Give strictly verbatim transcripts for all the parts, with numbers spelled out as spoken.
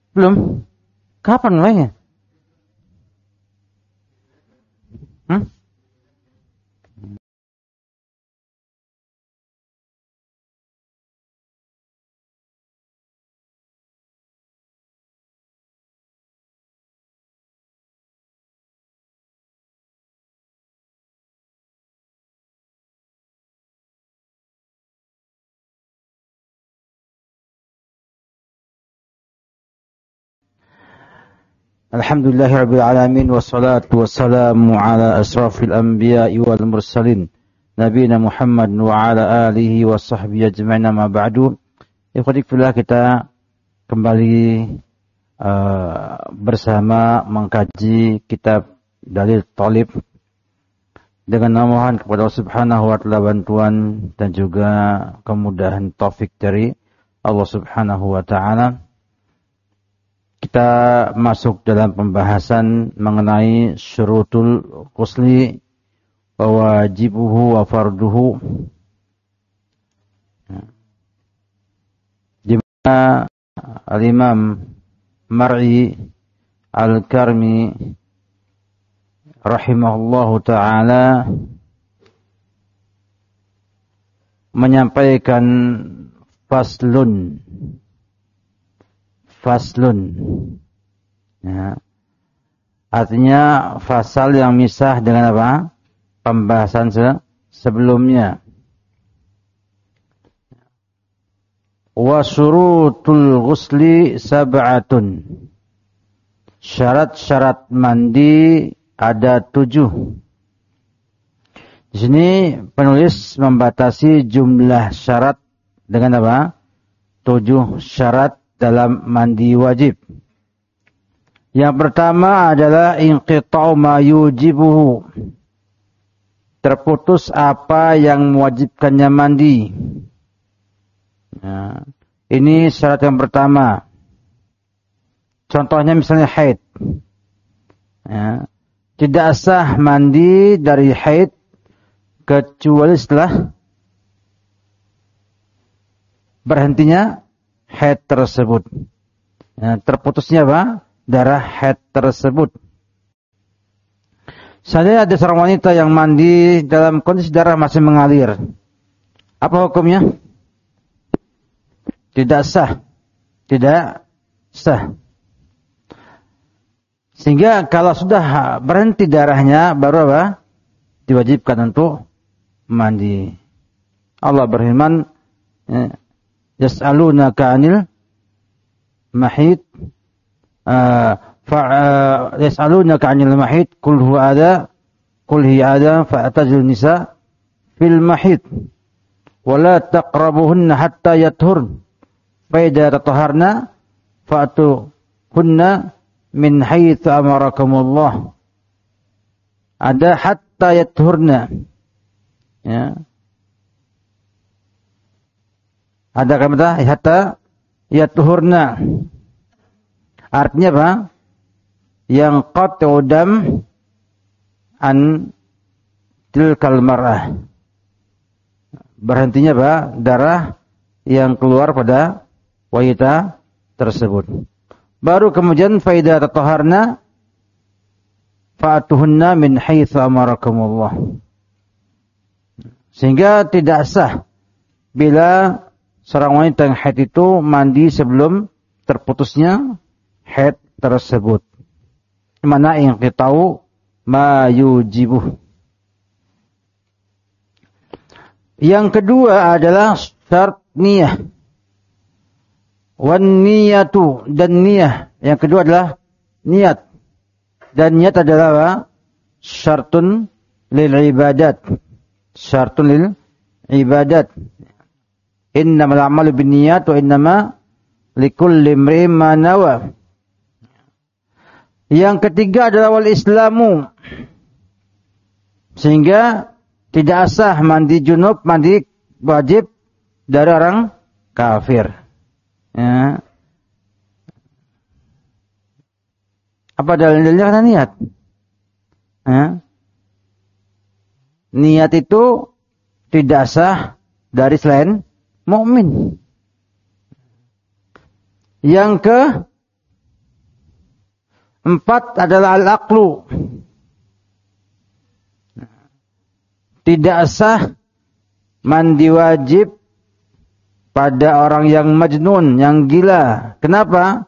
Belum. Kapan mulainya? Hmm? Alhamdulillahirabbil alamin wassalatu wassalamu ala asrafil anbiya'i wal mursalin nabiyina Muhammad wa ala alihi wa sahbihi ajma'in ma ba'du. Ikhwati fillah, kita kembali uh, bersama mengkaji kitab Dalil Thalib dengan memohon kepada Allah Subhanahu wa taala bantuan dan juga kemudahan taufik dari Allah Subhanahu wa taala. Kita masuk dalam pembahasan mengenai syurutul ghusli wa wajibuhu wa farduhu. Di mana Al-Imam Mar'i Al-Karmi rahimahullahu ta'ala menyampaikan faslun Faslun, ya. Artinya fasal yang misah dengan apa? Pembahasan se sebelumnya. Wa syurutul ghusli sab'atun. Syarat-syarat mandi ada tujuh. Di sini penulis membatasi jumlah syarat dengan apa? Tujuh syarat dalam mandi wajib. Yang pertama adalah inqita'u ma yujibuhu. Terputus apa yang mewajibkannya mandi. Nah, ini syarat yang pertama. Contohnya misalnya haid. Ya, tidak sah mandi dari haid kecuali setelah berhentinya haid tersebut. Ya, terputusnya apa? Darah haid tersebut. Seandainya ada seorang wanita yang mandi dalam kondisi darah masih mengalir, apa hukumnya? Tidak sah. Tidak sah. Sehingga kalau sudah berhenti darahnya, baru apa? Diwajibkan untuk mandi. Allah berfirman, ya, yas'alunaka 'anil mahid uh, fa uh, yas'alunaka 'anil mahid qul huwa adha qul hiya adha fa'tazilun nisa fil mahid wa la taqrabuhunna hatta yathurn fa idza tatahharna fa'tuhunna min haitsu amarakumullah. Ada hatta yathurna, ya. Ada kata hatta yatuhurna. Artinya apa? Yang qat'u dam an tilkal mar'ah. Berhentinya apa? Darah yang keluar pada wanita tersebut. Baru kemudian faida tatahharna fa'atuhunna min haitsu amarakumullah. Sehingga tidak sah bila seorang wanita yang haid itu mandi sebelum terputusnya haid tersebut. Mana yang kita tahu ma yujibuh. Yang kedua adalah syarat niyah. Wan niyatu, dan niyah. Yang kedua adalah niat. Dan niat adalah apa? Syartun lil ibadat. Syartun lil ibadat. Innamal a'malu binniyat wa innama likulli imri'in ma nawa. Yang ketiga adalah wal islamu. Sehingga tidak sah mandi junub, mandi wajib dari orang kafir. Ya. Apa dalilnya? Karena niat. Ya. Niat itu tidak sah dari selain mukmin. Yang Empat adalah al-aqlu. Tidak sah mandi wajib pada orang yang majnun, yang gila. Kenapa?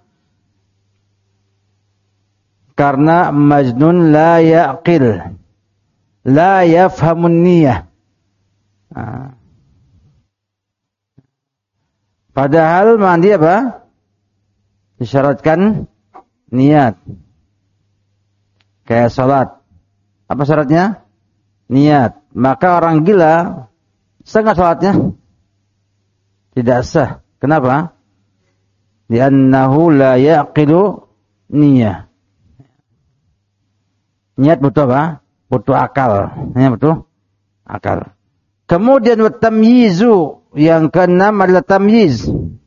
Karena majnun la yaqil, la yafhamun niyah. Nah. Padahal mandi apa? Disyaratkan niat. Kayak sholat. Apa syaratnya? Niat. Maka orang gila sah nggak sholatnya? Tidak sah. Kenapa? Li'annahu la yaqilu niyah. Niat butuh apa? Butuh akal. Niat butuh akal. Kemudian tamyizu, yang keenam adalah tamyiz.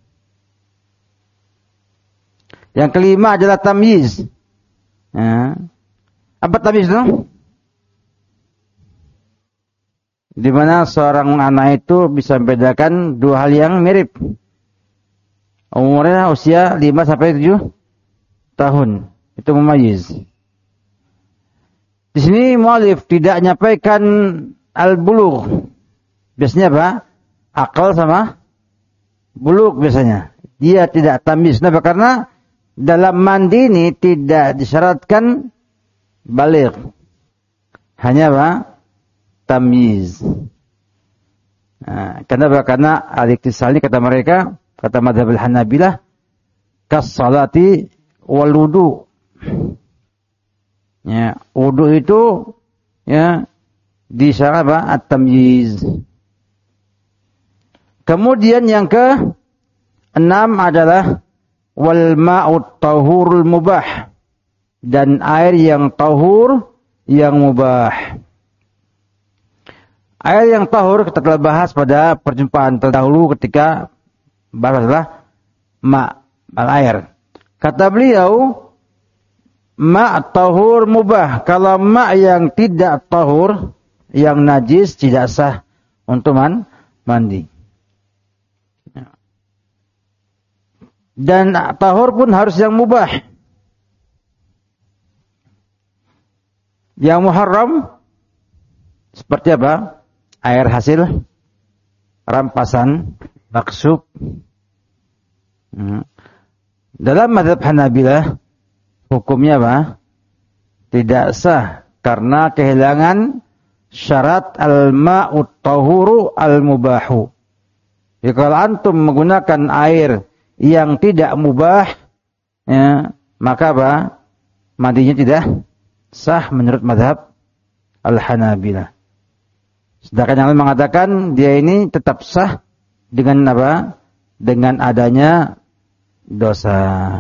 Yang kelima adalah tamyiz. Ya. Apa tamyiz itu? Di mana seorang anak itu bisa membedakan dua hal yang mirip. Umurnya usia lima sampai tujuh tahun. Itu mumayyiz. Di sini mu'alif tidak menyampaikan al-bulugh. Biasanya apa? Akal sama bulugh biasanya. Dia tidak tamyiz. Kenapa? Karena dalam mandi ini tidak disyaratkan baligh. Hanya apa? Tamyiz. Nah, kenapa? Karena al-iktisal ini kata mereka, kata madhab al-Hanabilah, kas-salati wal wudu. Ya, wudu itu ya disyarat apa? At-tamyiz. Kemudian yang ke enam adalah wal ma'ut tahurul mubah, dan air yang tahur yang mubah. Air yang tahur kita telah bahas pada perjumpaan terdahulu ketika bahas adalah ma' al-air. Kata beliau, ma' tahur mubah. Kalau ma' yang tidak tahur, yang najis, tidak sah untuk man, mandi. Dan tahur pun harus yang mubah. Yang muharram seperti apa? Air hasil rampasan, maksub. Dalam mazhab Hanabilah hukumnya apa? Tidak sah karena kehilangan syarat al-ma'ut tahuru al-mubahu. Jadi kalau antum menggunakan air yang tidak mubah, ya, maka apa? Mandinya tidak sah menurut mazhab al-Hanabilah. Sedangkan yang lain mengatakan dia ini tetap sah dengan apa? Dengan adanya dosa.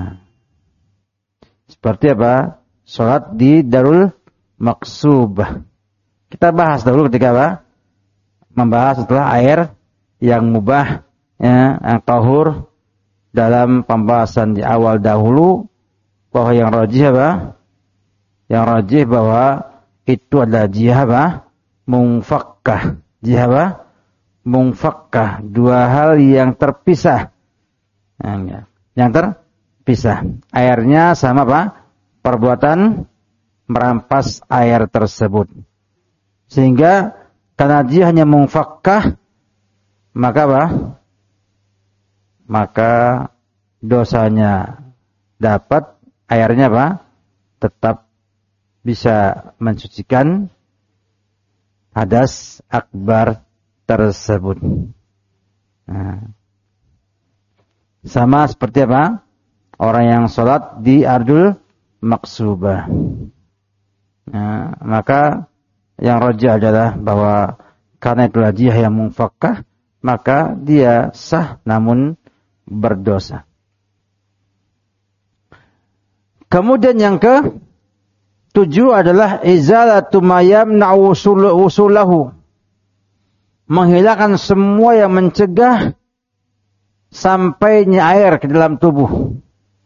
Seperti apa? Salat di darul maksubah. Kita bahas dahulu ketika apa? Membahas setelah air yang mubah, ya, yang tahur dalam pembahasan di awal dahulu, bahwa yang rajih apa? Yang rajih bahwa itu adalah jihah apa? Mungfakkah. Jihah apa? Mungfakkah. Dua hal yang terpisah. Yang terpisah. Airnya sama apa? Perbuatan merampas air tersebut. Sehingga karena dia hanya mungfakkah, maka apa? Maka dosanya dapat, airnya apa? Tetap bisa mensucikan hadas akbar tersebut. Nah. Sama seperti apa? Orang yang sholat di ardul maksubah. Nah, maka yang rajih adalah bahwa karena itu jihah yang mungfakkah, maka dia sah namun berdosa. Kemudian yang ke tujuh adalah izalatu ma yamna'u usulahu. Menghilangkan semua yang mencegah sampainya air ke dalam tubuh.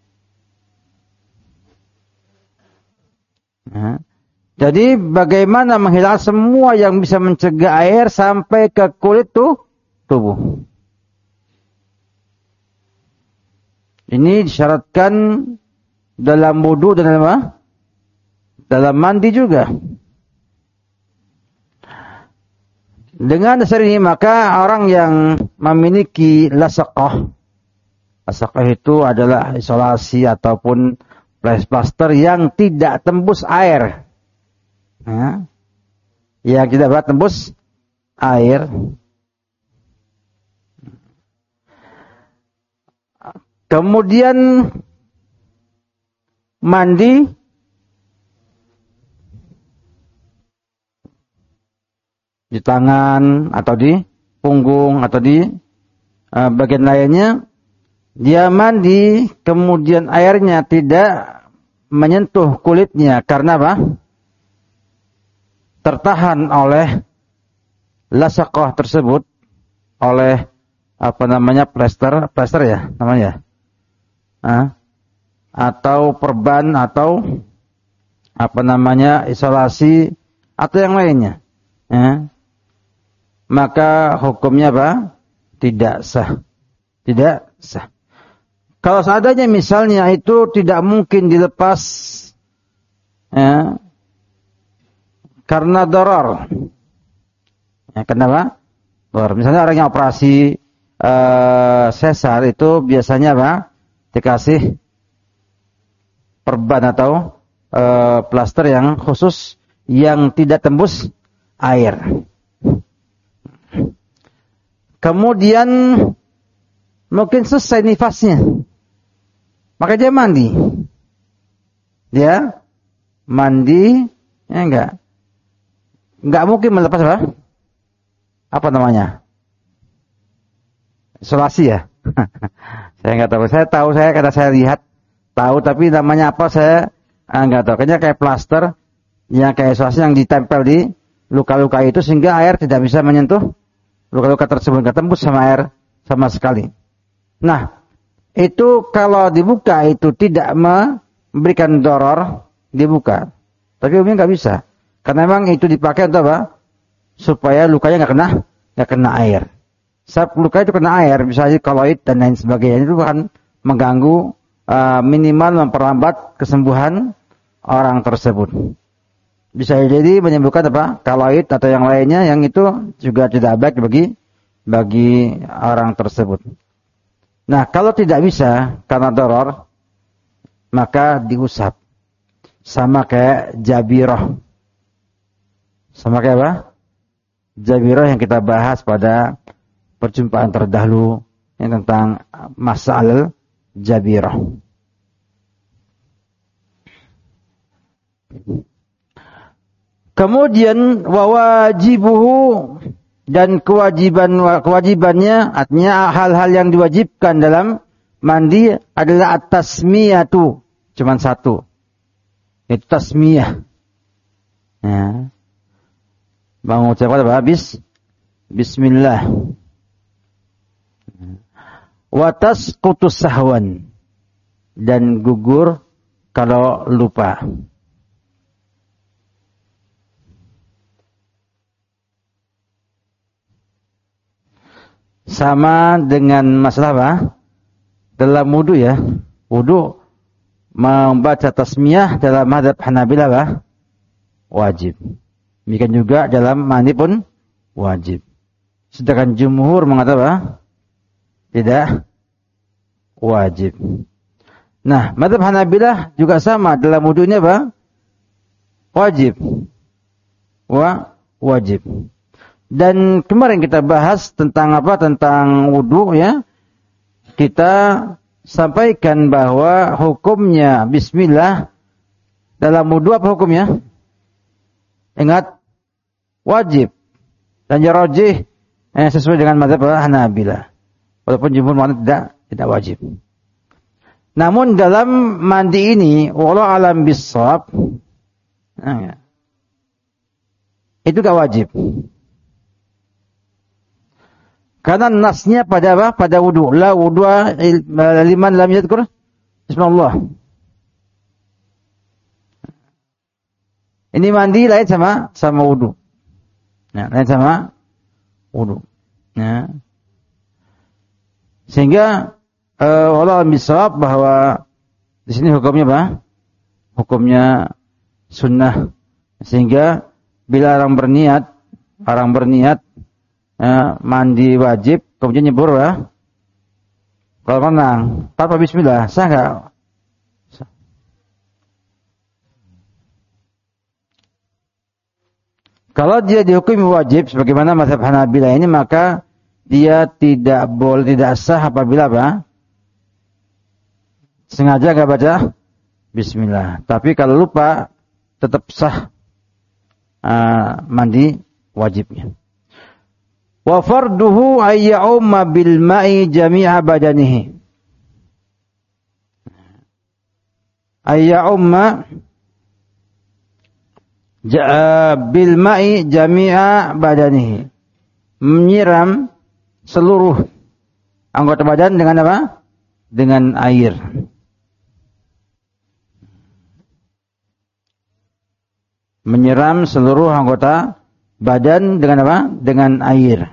Nah, jadi bagaimana menghilangkan semua yang bisa mencegah air sampai ke kulit tuh, tubuh. Ini disyaratkan dalam wudu dan dalam apa? Dalam mandi juga. Dengan dasar ini maka orang yang memiliki lasaqah, lasaqah itu adalah isolasi ataupun plaster yang tidak tembus air, ya, yang tidak dapat tembus air. Kemudian mandi di tangan atau di punggung atau di uh, bagian lainnya, dia mandi kemudian airnya tidak menyentuh kulitnya karena apa? Tertahan oleh lasaqah tersebut, oleh apa namanya plaster, plaster ya namanya, uh, atau perban atau apa namanya isolasi atau yang lainnya, ya. Maka hukumnya apa? Tidak sah. Tidak sah. Kalau seadanya misalnya itu tidak mungkin dilepas, ya, karena darar. Ya, kenapa? Darar. Misalnya orang yang operasi uh, sesar itu biasanya apa? Dikasih perban atau uh, plaster yang khusus yang tidak tembus air. Kemudian mungkin selesai nifasnya, maka dia mandi. Dia mandi, ya enggak, enggak mungkin melepas apa? Apa namanya? Isolasi ya? Saya enggak tahu. Saya tahu saya kata saya lihat tahu, tapi namanya apa saya enggak tahu. Kayaknya kayak plaster yang kayak isolasi yang ditempel di luka-luka itu sehingga air tidak bisa menyentuh luka-luka tersebut, nggak tembus sama air sama sekali. Nah, itu kalau dibuka itu tidak memberikan doror, dibuka. Tapi umumnya nggak bisa, karena memang itu dipakai untuk apa? Supaya lukanya nggak kena, nggak kena air. Saat luka itu kena air, misalnya koloid dan lain sebagainya, itu akan mengganggu, uh, minimal memperlambat kesembuhan orang tersebut. Bisa jadi menimbulkan apa? Koloid atau yang lainnya yang itu juga tidak baik bagi bagi orang tersebut. Nah, kalau tidak bisa karena doror, maka diusap. Sama kayak jabirah. Sama kayak apa? Jabirah yang kita bahas pada perjumpaan terdahulu yang tentang masalah jabirah. Kemudian wawajibuhu, dan kewajiban kewajibannya, artinya hal-hal yang diwajibkan dalam mandi adalah at-tasmiyatu, cuman satu, itu tasmiyah. Ya. Mengucapkan apa? Bis, Bismillah. Wa tasqutus sahwan, dan gugur kalau lupa. Sama dengan masalah apa? Dalam wudu ya. Wudu membaca tasmiyah dalam mazhab Hanabilah apa? Wajib. Demikian juga dalam mandi pun wajib. Sedangkan jumhur mengatakan apa? Tidak wajib. Nah, mazhab Hanabilah juga sama, dalam wudu ini apa? Wajib. Wa wajib. Dan kemarin kita bahas tentang apa? Tentang wudu ya. Kita sampaikan bahwa hukumnya bismillah dalam wudu apa hukumnya? Ingat, wajib. Dan ya rajih eh, sesuai dengan mazhab Hanabilah. Walaupun jumhur mengatakan tidak tidak wajib. Namun dalam mandi ini wallahu alam bissawab, nah, ya, itu gak wajib. Karena nasnya pada apa? Pada wudu. La wudu'a liman lam yadhkur bismillah. Ini mandi lain sama sama wudu. Nah, lain sama wudu. Nah. Sehingga uh, Allah bisawab bahwa Di sini hukumnya apa? Hukumnya sunnah. Sehingga bila orang berniat, orang berniat eh, mandi wajib, kemudian nyebur ya. Kalau renang, tanpa bismillah, sah enggak? Sah. Kalau dia dihukumi wajib sebagaimana mazhab Hanabilah ini, maka dia tidak boleh, tidak sah apabila apa? Sengaja enggak baca bismillah. Tapi kalau lupa tetap sah uh, mandi wajibnya. Wa farduhu ay ya'umma bil ma'i jami'a badanihi. Ay ya'umma bil ma'i jami'a badanihi. Menyiram seluruh anggota badan dengan apa? Dengan air. Menyiram seluruh anggota badan dengan apa? Dengan air.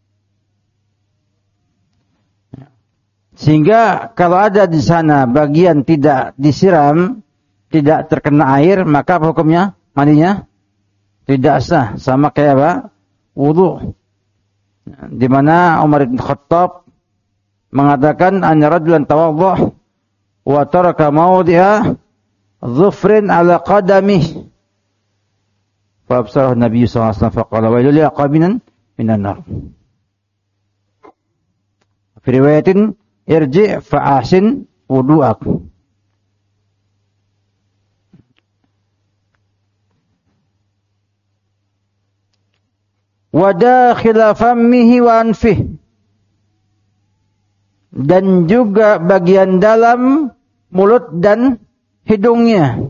Sehingga kalau ada di sana bagian tidak disiram, tidak terkena air, maka apa hukumnya? Mandinya tidak sah, sama kayak apa? Wudu. Di mana Umar bin Khattab mengatakan anna rajulan tawaddah wa taraka mawdi'a dhufrin ala qadamihi. Fa absarahu Nabi sallallahu alaihi wasallam faqala wa lil aqabinan minan nar. Fi riwayatin irji' fa ahsin wudu'ak. Wa dakhila fammihi wa anfihi. Dan juga bagian dalam mulut dan hidungnya.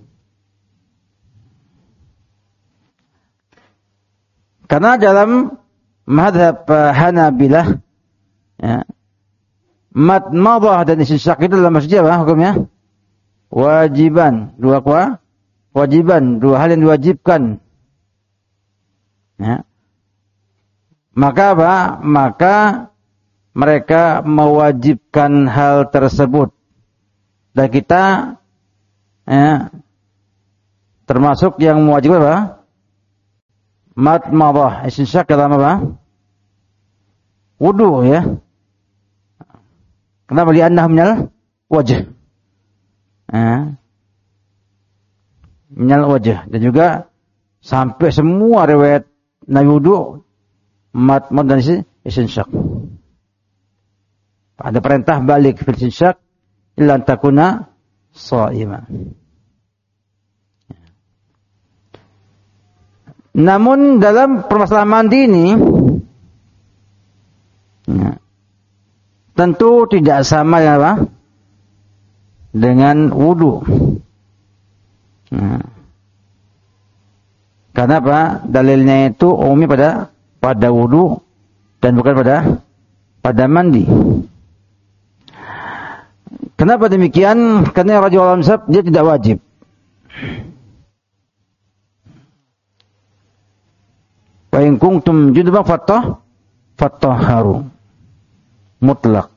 Karena dalam mazhab Hanabilah, ya, madmadah dan istinsyak itu dalam masjid apa hukumnya? Wajiban, dua apa? Wajiban, dua hal yang diwajibkan. Ya. Maka apa? Maka mereka mewajibkan hal tersebut. Dan kita ya, termasuk yang mewajibkan apa? Madmadah, istinsyak dalam apa? Wudu ya. Kenapa li'annah minal wajh? Ya. Minal wajh. Dan juga sampai semua riwayat Nabi wudu madmadah dan istinsyak. Ada perintah balik fil istinsyak illa takuna sha'ima. Namun dalam permasalahan mandi ini ya, tentu tidak sama dengan apa? Dengan wudu. Ya. Karena apa? Dalilnya itu umumnya pada pada wudu dan bukan pada pada mandi. Kenapa demikian? Karena Rasulullah shallallahu alaihi wasallam dia tidak wajib. Wa in kuntum junuban fattah fattahharu mutlak.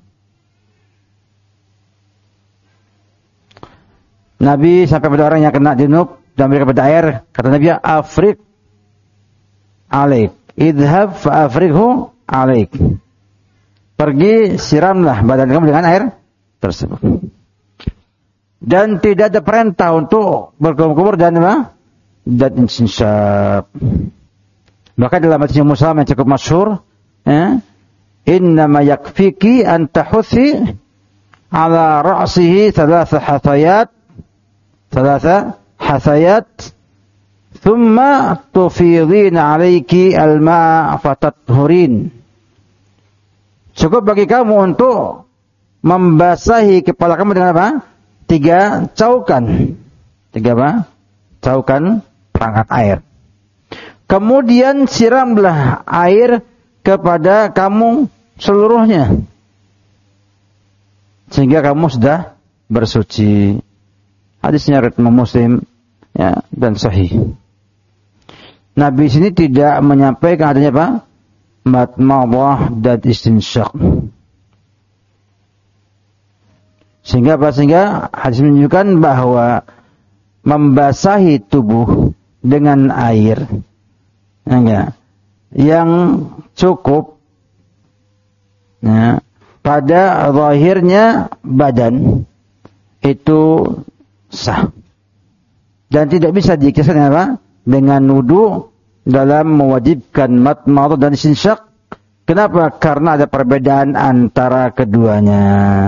Nabi sampai pada orang yang kena junub dan mereka pada air, kata Nabi, afrik alaik, idhab fa afrikhu alaik. Pergi siramlah badan kamu dengan air tersebut. Dan tidak ada perintah untuk berkumur dan apa? Dan istinsyak. Maka dalam hadis Muslim yang cukup masyhur, ya, innama yakfiki an tahuthi ala ra'sihi thalatha hathayat, thalatha hathayat, thumma tufidina alayki al-ma'a fatathurin. Cukup bagi kamu untuk membasahi kepala kamu dengan apa? Tiga caukan. Tiga apa? Caukan perangkat air. Kemudian siramlah air kepada kamu seluruhnya. Sehingga kamu sudah bersuci. Hadisnya riwayat Muslim ya, dan sahih. Nabi sini tidak menyampaikan adanya apa? Madmadah dan istinsyak. Sehingga apa? Sehingga hadis menunjukkan bahwa membasahi tubuh dengan air enggak, yang cukup ya, pada zahirnya badan itu sah. Dan tidak bisa dikisahkan dengan apa? Dengan wudu dalam mewajibkan madmadah dan istinsyaq. Kenapa? Karena ada perbedaan antara keduanya.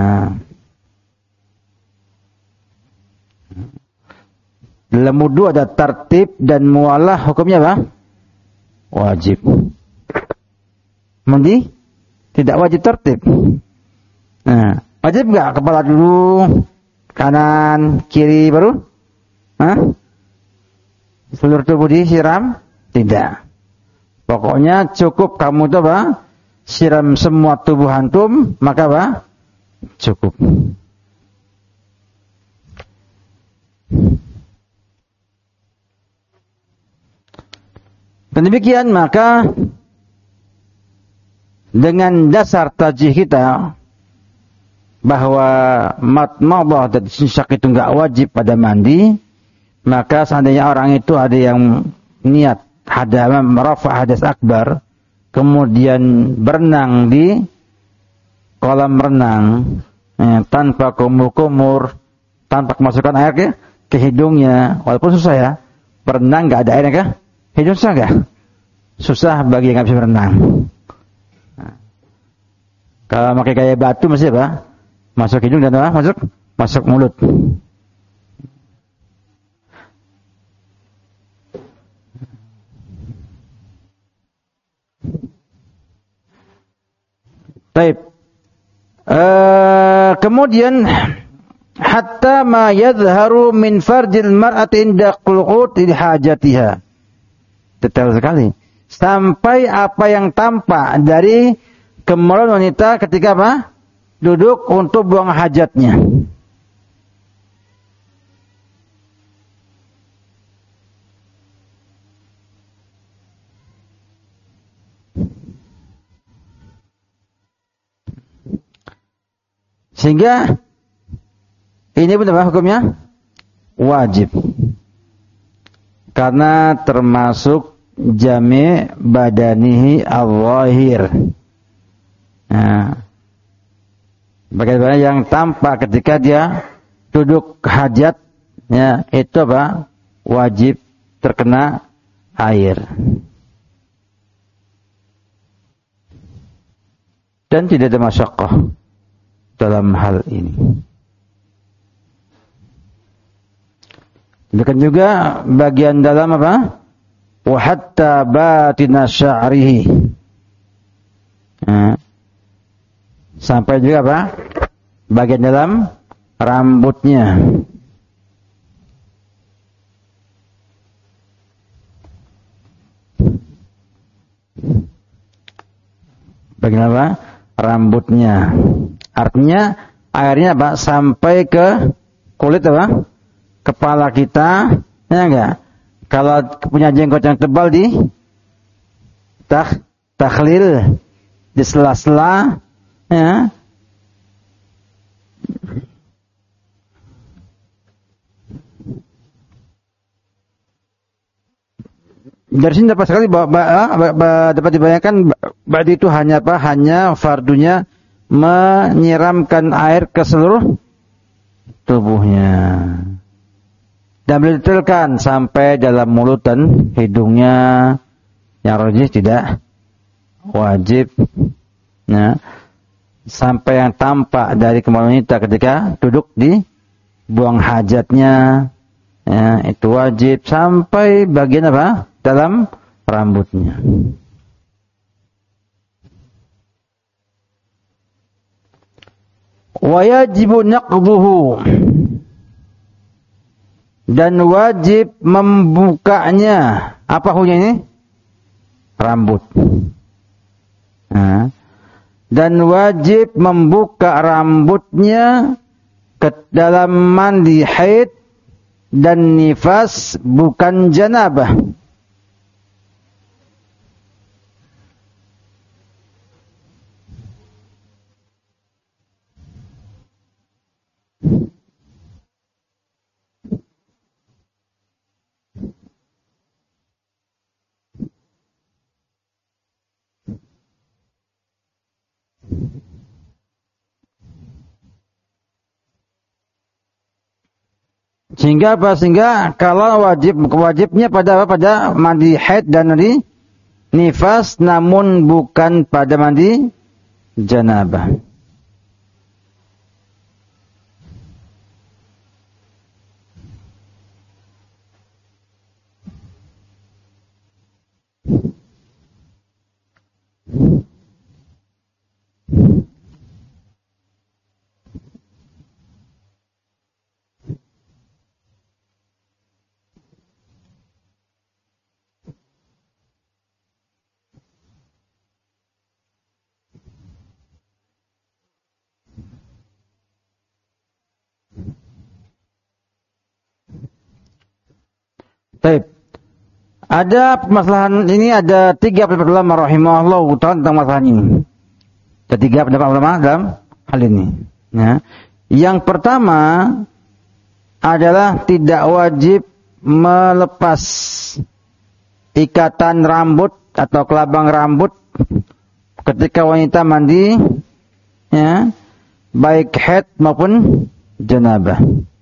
Dalam wudu ada tartib dan mualah, hukumnya apa? Wajib. Mandi? Tidak wajib tartib. Nah, wajib enggak kepala dulu, kanan, kiri baru? Hah? Seluruh tubuh disiram? Tidak. Pokoknya cukup kamu itu apa? Siram semua tubuh antum, maka apa? Cukup. Dan demikian maka dengan dasar tajih kita bahwa madmadah dan istinsyaq itu enggak wajib pada mandi, maka seandainya orang itu ada yang niat hadam merafa hadas akbar, kemudian berenang di kolam renang eh, tanpa kumur-kumur, tanpa kemasukan air ke, ke hidungnya, walaupun susah ya, berenang enggak ada airnya kah? Hidung susah enggak? Susah bagi yang enggak bisa berenang. Nah, kalau pakai gaya batu mesti apa? Masuk hidung dan apa? Masuk masuk mulut. Baik. Uh, kemudian hatta ma yadhharu min farjil mar'ati inda qulqut hajatiha. Detail sekali. Sampai apa yang tampak dari kemaluan wanita ketika apa? Duduk untuk buang hajatnya. Sehingga ini pun apa hukumnya? Wajib. Karena termasuk jami' badanihi al-zahir. Nah, bagaimana yang tampak ketika dia duduk hajat, ya, itu apa? Wajib terkena air. Dan tidak ada masyaqqah dalam hal ini. Demikian juga bagian dalam apa? Wa hatta batina sya'rihi. Nah, sampai juga apa? Bagian dalam rambutnya. Bagian apa? Rambutnya. Artinya airnya apa? Sampai ke kulit apa? Kepala kita, ya enggak? Kalau punya jenggot yang tebal di tak takhlil di sela-sela, ya. Dari sini dapat sekali dapat dibayangkan badi itu hanya apa? Hanya fardunya menyiramkan air ke seluruh tubuhnya. Dan didetailkan sampai dalam mulut dan hidungnya, yang rajih tidak wajib. Ya. Sampai yang tampak dari kemaluan wanita ketika duduk di buang hajatnya, ya, itu wajib. Sampai bagian apa? Dalam rambutnya. Wa yajibu naqduhu, dan wajib membukanya. Apa hukumnya ini? Rambut. Nah, dan wajib membuka rambutnya ke dalam mandi haid dan nifas, bukan janabah. Sehingga apa? Sehingga kalau wajib wajibnya pada pada mandi haid dan mandi nifas, namun bukan pada mandi janabah. Baik. Ada permasalahan ini, ada tiga pendapat ulama rahimahullah ta'ala tentang masalah ini. Ada tiga pendapat ulama dalam hal ini. Ya. Yang pertama adalah tidak wajib melepas ikatan rambut atau kelabang rambut ketika wanita mandi, ya, baik haid maupun janabah.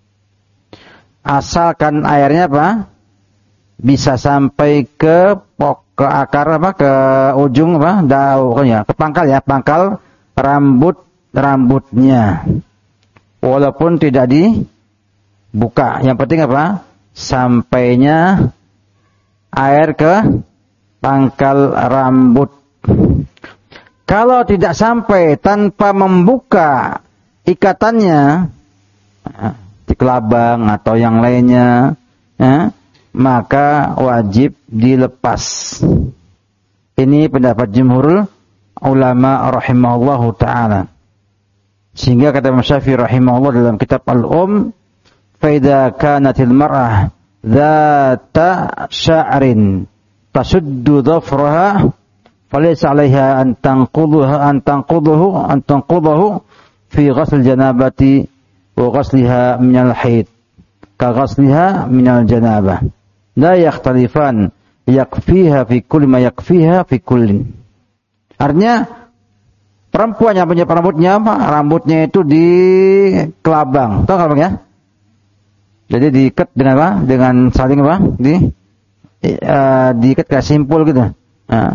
Asalkan airnya apa? Bisa sampai ke pok, ke akar apa, ke ujung apa, daunnya, ke pangkal ya, pangkal rambut rambutnya. Walaupun tidak dibuka, yang penting apa? Sampainya air ke pangkal rambut. Kalau tidak sampai tanpa membuka ikatannya, di kelabang atau yang lainnya, ya, maka wajib dilepas. Ini pendapat jumhur ulama rahimahullahu ta'ala. Sehingga kata Imam Syafi'i rahimahullah dalam kitab Al-Um, فَإِذَا كَانَتِ الْمَرْأَةُ ذَاتَ شَعْرٍ تَشُدُّ ظَفْرَهَا فَلَيْسَ عَلَيْهَا أَن تَنْقُضَهُ أَن تَنْقُضَهُ أَن تَنْقُضَهُ فِي غَسْلِ الْجَنَابَةِ وَغَسْلِهَا مِنَ الْحَيْضِ كَغَسْلِهَا مِنَ الْجَنَابَةِ la yakhtalifan yakfiha fi kulli ma yakfiha fi kullin. Artinya perempuan yang punya rambutnya apa? Rambutnya itu di kelabang. Tahu kelabang ya? Jadi diikat dengan apa? Dengan saling apa? Di uh, diikat kayak simpul gitu. Nah.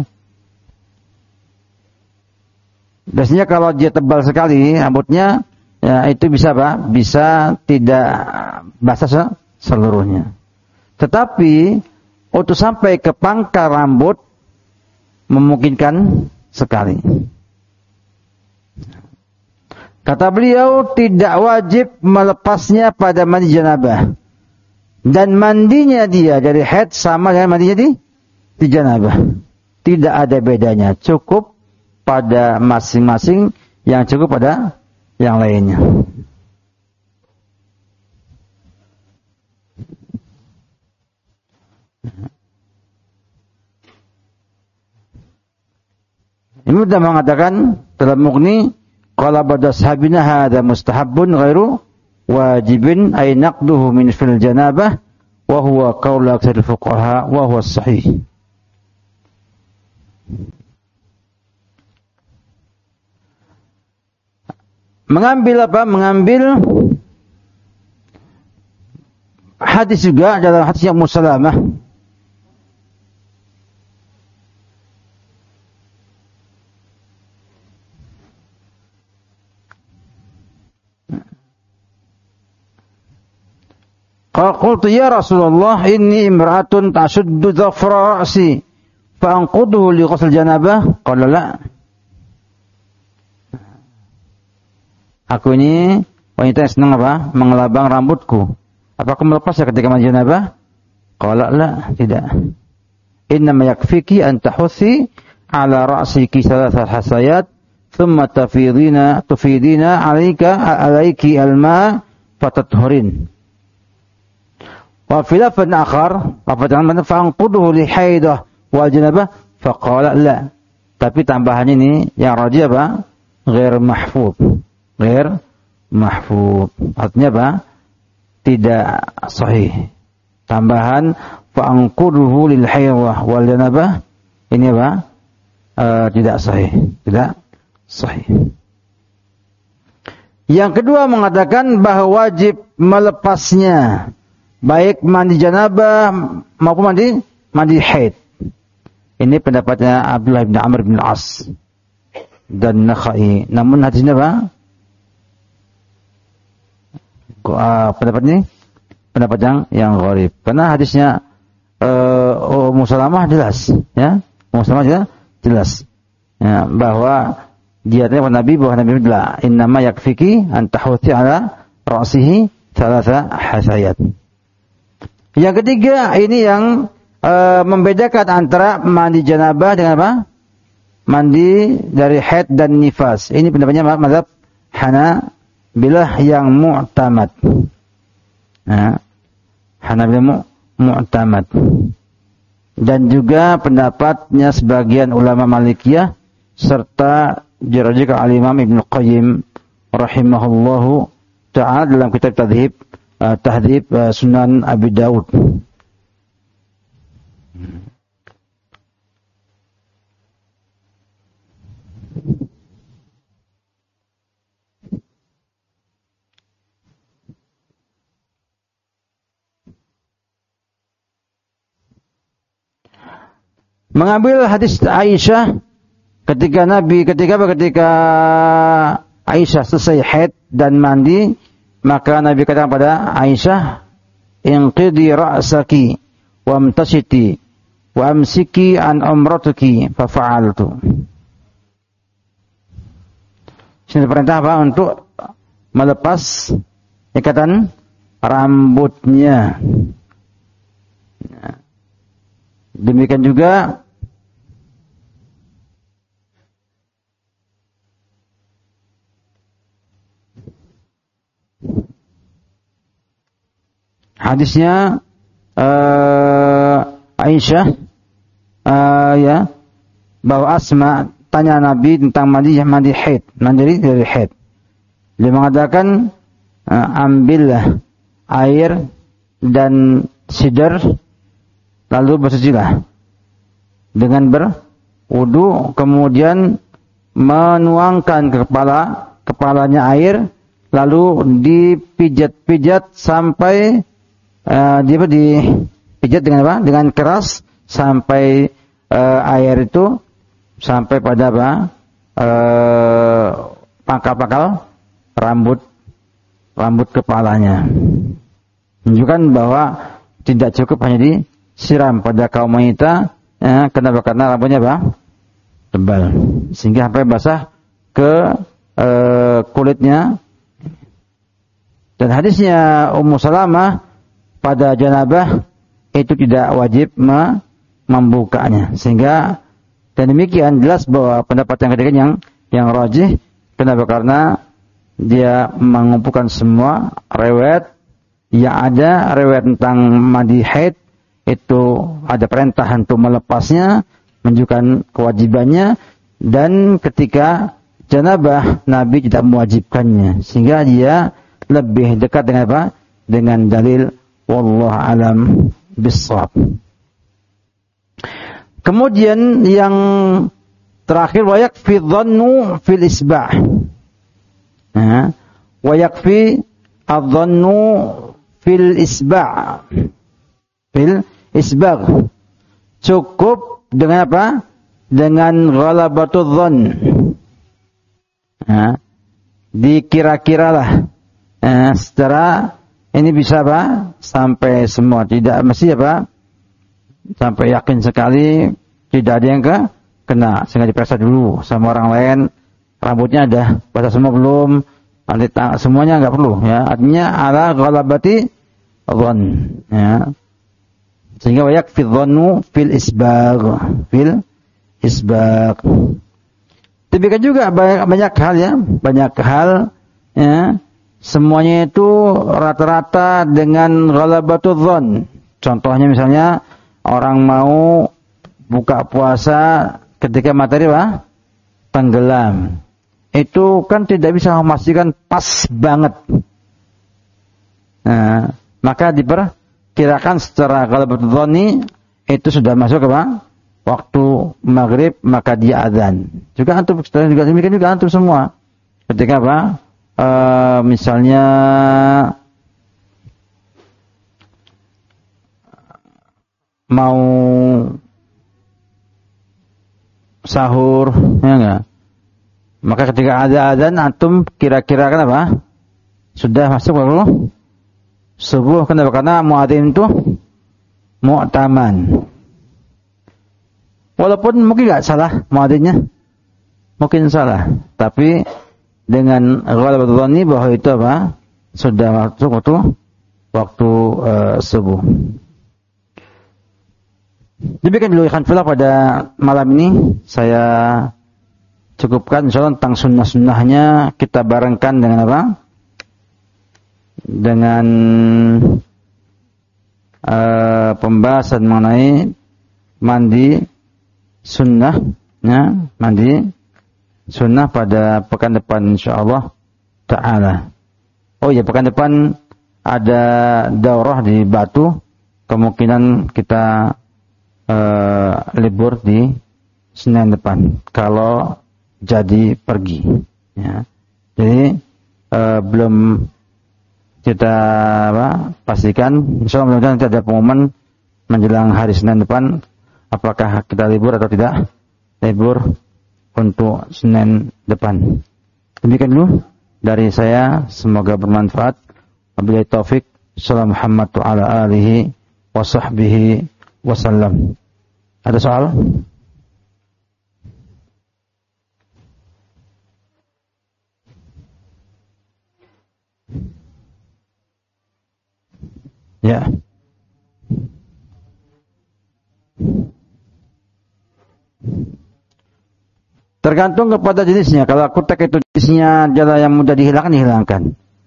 Biasanya kalau dia tebal sekali rambutnya, ya itu bisa apa? Bisa tidak basah seluruhnya. Tetapi untuk sampai ke pangkal rambut memungkinkan sekali. Kata beliau, tidak wajib melepasnya pada mandi janabah. Dan mandinya dia dari haid sama dengan mandinya di, di janabah. Tidak ada bedanya. Cukup pada masing-masing, yang cukup pada yang lainnya. Ini sudah mengatakan dalam Mughni, qala ba'da ashabina hadza mustahabbun ghairu wajibin ay naqduhu min fil janabah wa huwa qaulu aktsaril fuqaha wa huwa sahih. Mengambil apa? Mengambil hadis juga dalam hadis yang Musalamah. Qultu ya Rasulullah inni imra'atun tashuddu dhafra ra'si fa anquduhu li ghusl janabah qala la. Aku ini wanita yang senang apa? Mengelabang rambutku. Apakah melepasnya ketika mandi janabah? Qala la, tidak. Innama yakfiki an tahussi ala ra'siki thalath hasayat thumma tafidina tufidina 'alaika 'alaiki al-ma' fatathurin. Wa fi lafdhin akhar, lafdhan fa'anquduhu li haidah wal janabah faqala la. Tapi tambahan ini yang rajih apa? Ghair mahfuz. Ghair mahfuz. Artinya apa? Tidak sahih. Tambahan fa'anquduhu lil haidah wal janabah ini apa? Uh, tidak sahih. Tidak sahih. Yang kedua mengatakan bahwa wajib melepasnya baik mandi janabah maupun mandi mandi haid. Ini pendapatnya Abdullah bin Amr bin As dan Nakhai. Namun hadisnya apa? Uh, pendapat ini pendapat yang yang gharib. Karena hadisnya uh, Ummu Salamah jelas, ya. Ummu Salamah juga jelas. Ya, bahwa dia tanya Nabi bahwa Nabi bilang, "Innama yakfiki an tahuthi ala ra'sihi thalatha hasayat." Yang ketiga, ini yang uh, membedakan antara mandi janabah dengan apa? Mandi dari haid dan nifas. Ini pendapatnya mazhab Hanabilah yang mu'tamad. Nah, Hanabilah mu, mu'tamad. Dan juga pendapatnya sebagian ulama Malikiyah serta dirajikan al-Imam Ibnu Qayyim rahimahullahu ta'ala dalam kitab Tadhib uh, Tahdhib uh, Sunan Abi Daud. Mengambil hadis Aisyah ketika Nabi ketika ketika Aisyah selesai haid dan mandi, maka Nabi katakan pada Aisyah, "Inqidi ra'saki wamtashiti wa amsiki an umratuki fa fa'altu." Sini perintah apa? Untuk melepas ikatan rambutnya. Demikian juga hadisnya uh, Aisyah uh, ya bahwa Asma tanya Nabi tentang mandi mandi haid, mandi dari haid. Dia mengatakan uh, ambillah air dan sidar lalu bersucilah dengan berwudu, kemudian menuangkan ke kepala kepalanya air lalu dipijat-pijat sampai Uh, dia dipijat dengan apa? Dengan keras sampai uh, air itu sampai pada apa? Uh, pangkal-pangkal rambut rambut kepalanya. Menunjukkan bahwa tidak cukup hanya disiram pada kaum wanita, ya, kenapa? Karena rambutnya apa? Tebal, sehingga sampai basah ke uh, kulitnya. Dan hadisnya Ummu Salamah pada janabah itu tidak wajib membukanya, sehingga dan demikian jelas bahwa pendapat yang ketiga yang yang rajih. Kenapa? Karena dia mengumpulkan semua riwayat yang ada, riwayat tentang mandi haid itu ada perintah untuk melepasnya, menunjukkan kewajibannya, dan ketika janabah Nabi tidak mewajibkannya, sehingga dia lebih dekat dengan apa? Dengan dalil wallahu alam bissawab. Kemudian yang terakhir, wa yakfi dhannu fil isba'. Nah, wa yakfi adh-dhannu fil isba'. Fil isba'. Cukup dengan apa? Dengan ghalabatul dhann. Nah, dikira-kiralah. Nah, secara ini bisa apa? Sampai semua, tidak mesti apa? Sampai yakin sekali tidak ada yang ke kena, sehingga diperiksa dulu sama orang lain, rambutnya ada basah semua belum, nanti semuanya enggak perlu, ya. Artinya ala ghalabati dhann, ya. Sehingga wa yakfi dhannu fil isbagh, fil isbagh. Demikian juga banyak, banyak hal, ya, banyak hal, ya. Semuanya itu rata-rata dengan ghalabatul dhann. Contohnya misalnya orang mau buka puasa ketika matahari apa? Tenggelam. Itu kan tidak bisa memastikan pas banget. Nah, maka diperkirakan secara ghalabatul dhanni itu sudah masuk apa? Waktu maghrib, maka dia azan. Juga antum juga demikian juga antum semua. Ketika apa? Uh, misalnya mau sahur, ya enggak? Maka ketika ada azan, antum kira-kira kenapa? Sudah masuk waktu subuh. Kenapa? Karena muadzin itu mu'taman. Walaupun mungkin enggak salah muadzinnya, mungkin salah, tapi dengan ghalabatul dhanni bahwa itu apa? Sudah masuk waktu waktu uh, subuh. Demikian dulu ikhwan fillah pada malam ini saya cukupkan insyaallah tentang sunnah-sunnahnya kita barengkan dengan apa? Dengan uh, pembahasan mengenai mandi sunnahnya, mandi sunnah pada pekan depan insyaallah taala. Oh ya, pekan depan ada daurah di Batu, kemungkinan kita uh, libur di Senin depan kalau jadi pergi, ya. Jadi uh, belum kita apa, pastikan. Insyaallah mudah-mudahan nanti ada pengumuman menjelang hari Senin depan apakah kita libur atau tidak libur untuk Senin depan. Demikian dulu dari saya, semoga bermanfaat. Wabillahi taufik. Sallallahu Muhammad wa ala alihi wa sahbihi wasallam. Ada soal? Ya. Tergantung kepada jenisnya. Kalau kutek itu jenisnya adalah yang mudah dihilangkan, dihilangkan.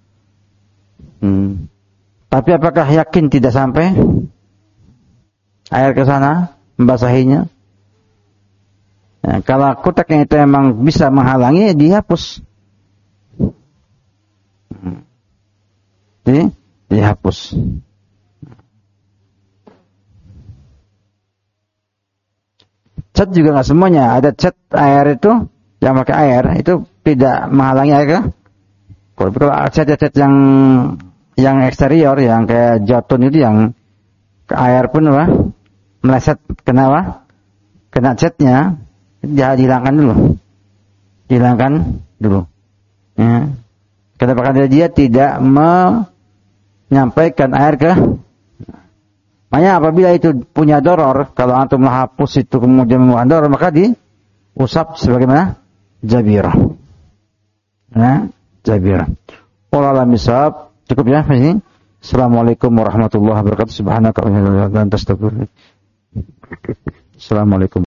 Hmm. Tapi apakah yakin tidak sampai air ke sana membasahinya? Ya, kalau kutek yang itu memang bisa menghalangi, dihapus. Hmm. Jadi dihapus. Cat juga nggak semuanya. Ada cat air itu yang pakai air itu tidak menghalangi air ke. Kalau cat-cat yang yang eksterior yang kayak jatun itu yang ke air pun apa meleset kena apa kena catnya, jangan dihilangkan dulu, dihilangkan dulu. Ya. Kenapa? Karena dia tidak menyampaikan air ke. Makanya apabila itu punya doror, kalau antum menghapus itu kemudian membuat doror, maka diusap sebagaimana jabirah. Nah, jabirah. Wallahu a'lam bishawab. Cukup ya ini. Assalamualaikum warahmatullahi wabarakatuh. Subhanaka wa bihamdika. Assalamualaikum.